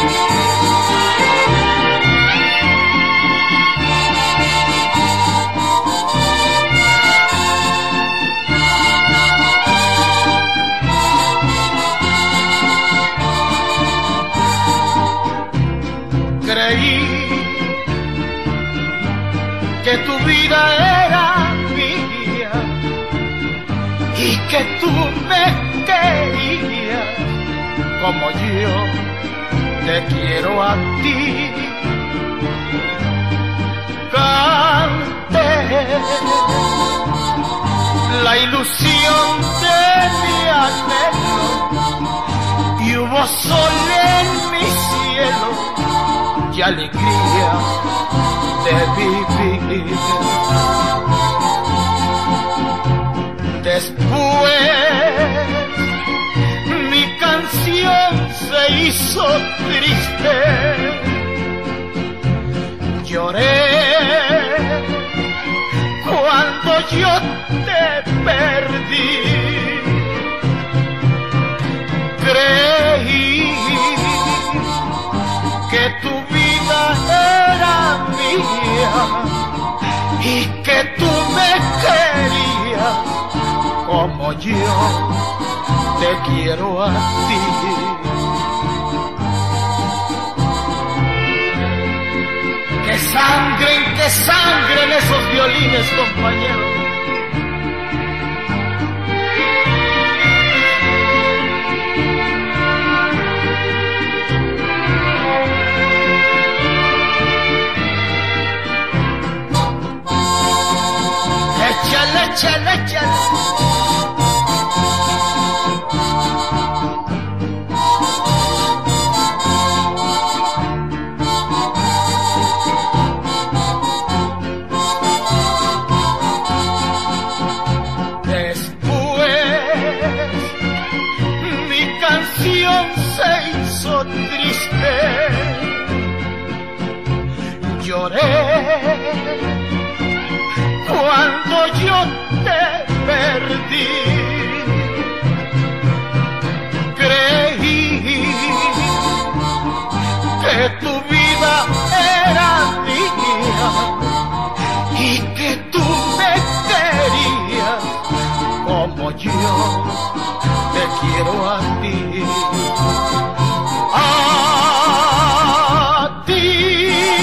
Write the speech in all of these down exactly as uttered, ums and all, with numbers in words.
Que tu vida era mía y que tú me querías como yo te quiero a ti. Canté la ilusión de mi anhelo y hubo sol en mi cielo y alegría de vivir. Después mi canción se hizo triste, lloré cuando yo te perdí. Creí que tu vida era mía y que tú me querías como yo te quiero a ti. Que sangren, que sangren esos violines, compañeros. Échale, échale, échale. Se hizo triste, lloré cuando yo te perdí. Creí que tu vida era mía y que tú me querías como yo te quiero a ti. A ti.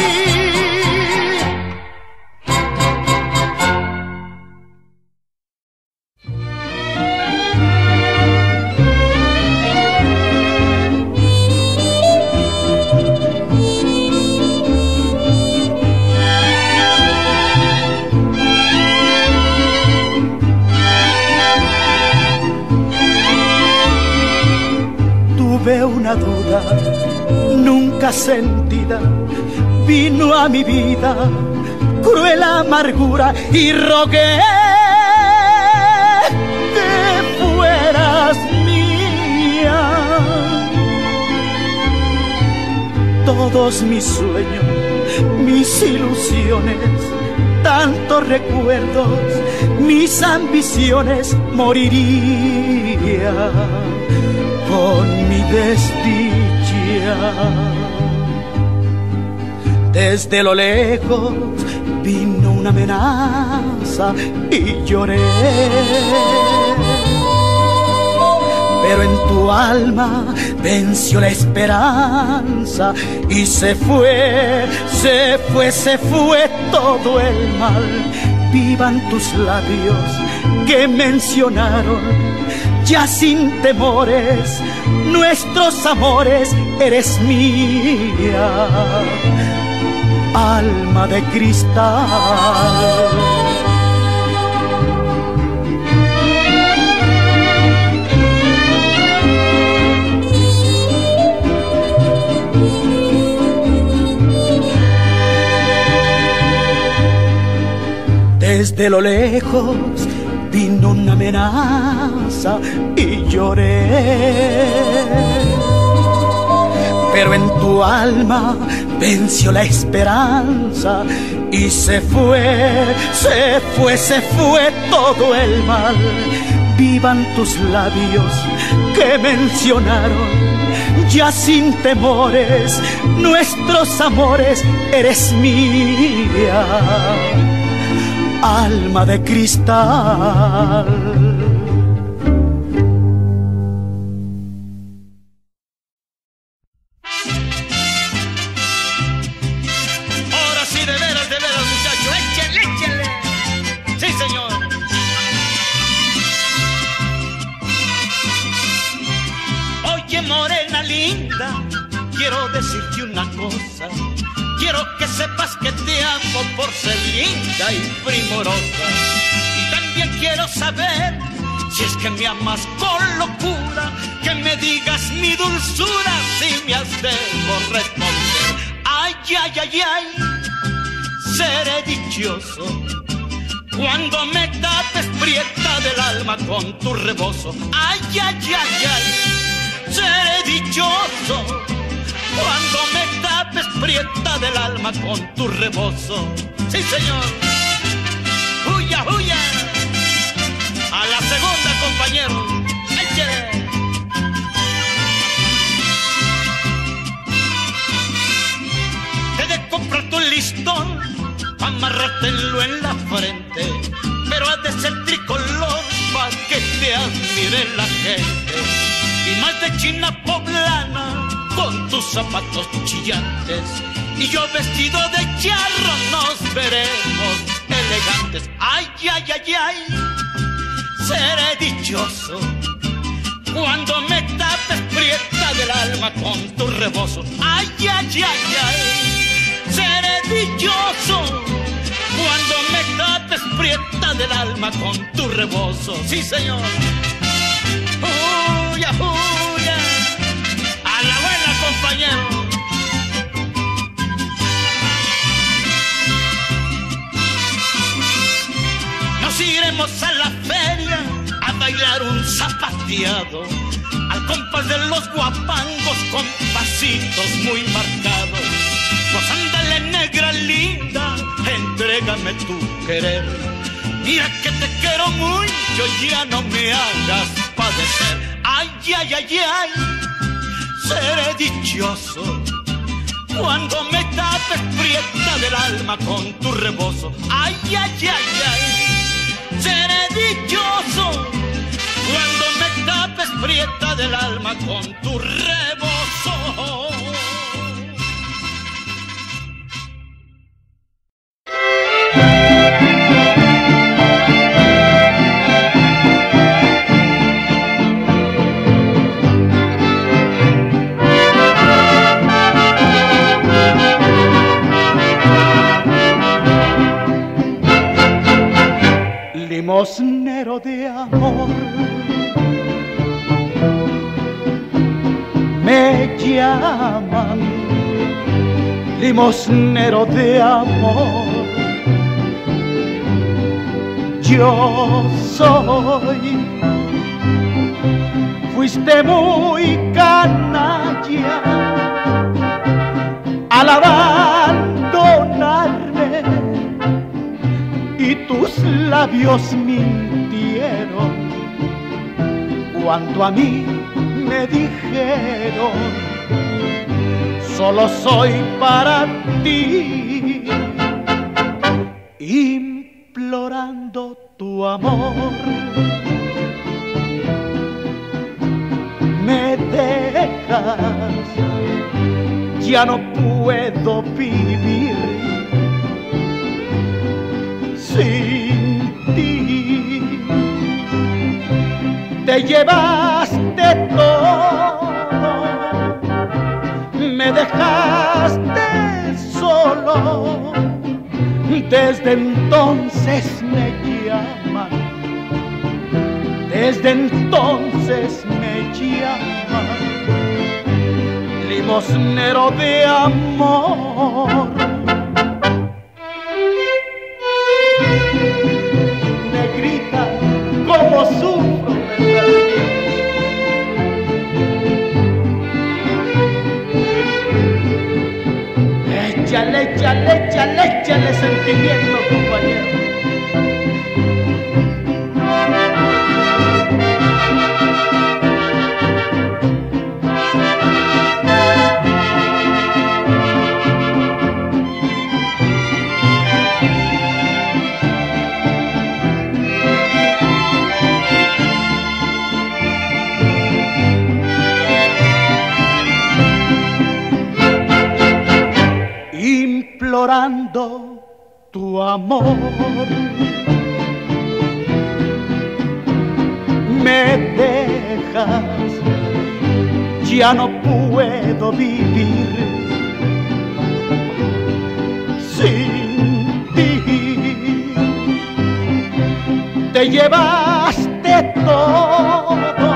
Tuve una duda nunca sentida, vino a mi vida cruel amargura y rogué que fueras mía. Todos mis sueños, mis ilusiones, tantos recuerdos, mis ambiciones moriría con mi desdicha. Desde lo lejos vino una amenaza y lloré, pero en tu alma venció la esperanza y se fue, se fue, se fue todo el mal. Vivan tus labios que mencionaron ya sin temores nuestros amores, eres mía, alma de cristal. Desde lo lejos vino una amenaza y lloré, pero en tu alma venció la esperanza y se fue, se fue, se fue todo el mal. Vivan tus labios que mencionaron ya sin temores, nuestros amores, eres mía, alma de cristal. Ahora sí, de veras, de veras, muchachos, échale, échale. Sí, señor. Oye, morena linda, quiero decirte una cosa. Quiero que sepas que te amo por ser linda y primorosa. Y también quiero saber si es que me amas con locura, que me digas mi dulzura si me has de corresponder. Ay, ay, ay, ay, seré dichoso cuando me tapes prieta del alma con tu rebozo. Ay, ay, ay, ay, seré dichoso cuando me tapes prieta del alma con tu rebozo. Sí, señor. Huya, huya. A la segunda, compañero. Échale. Te de comprar tu listón, amarrártelo en la frente, pero ha de ser tricolor pa' que te admire la gente. Y más de china poblana con tus zapatos chillantes, y yo vestido de charro nos veremos elegantes. Ay, ay, ay, ay, seré dichoso cuando me tapes prieta del alma con tu rebozo. Ay, ay, ay, ay, seré dichoso cuando me tapes prieta del alma con tu rebozo. Sí, señor. Huya, huya. A la buena, compañero. Nos iremos a la feria a bailar un zapateado, al compás de los guapangos con pasitos muy marcados. Pues ándale, negra linda, entrégame tu querer. Mira que te quiero mucho, ya no me hagas padecer. Ay, ay, ay, ay, seré dichoso cuando me tapes prieta del alma con tu rebozo. Ay, ay, ay, ay, seré dichoso cuando me tapes prieta del alma con tu rebozo. Limosnero de amor, me llaman limosnero de amor. Yo soy, fuiste muy canalla al abandonarme, y tus labios mintieron cuando a mí me dijeron: solo soy para ti, implorando tu amor. Me dejas, ya no puedo vivir sin ti. Te llevaste todo, me dejaste solo. Desde entonces me llaman, desde entonces me llaman limosnero de amor. Negrita, cómo sufro de perderte. Échale, échale, échale, échale sentimiento, compañero. esperando tu amor. Me dejas, ya no puedo vivir sin ti. Te llevaste todo,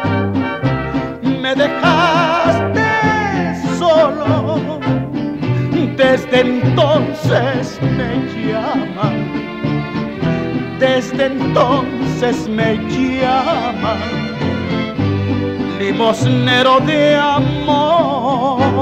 me dejaste solo. Desde entonces me llaman, desde entonces me llaman limosnero de amor.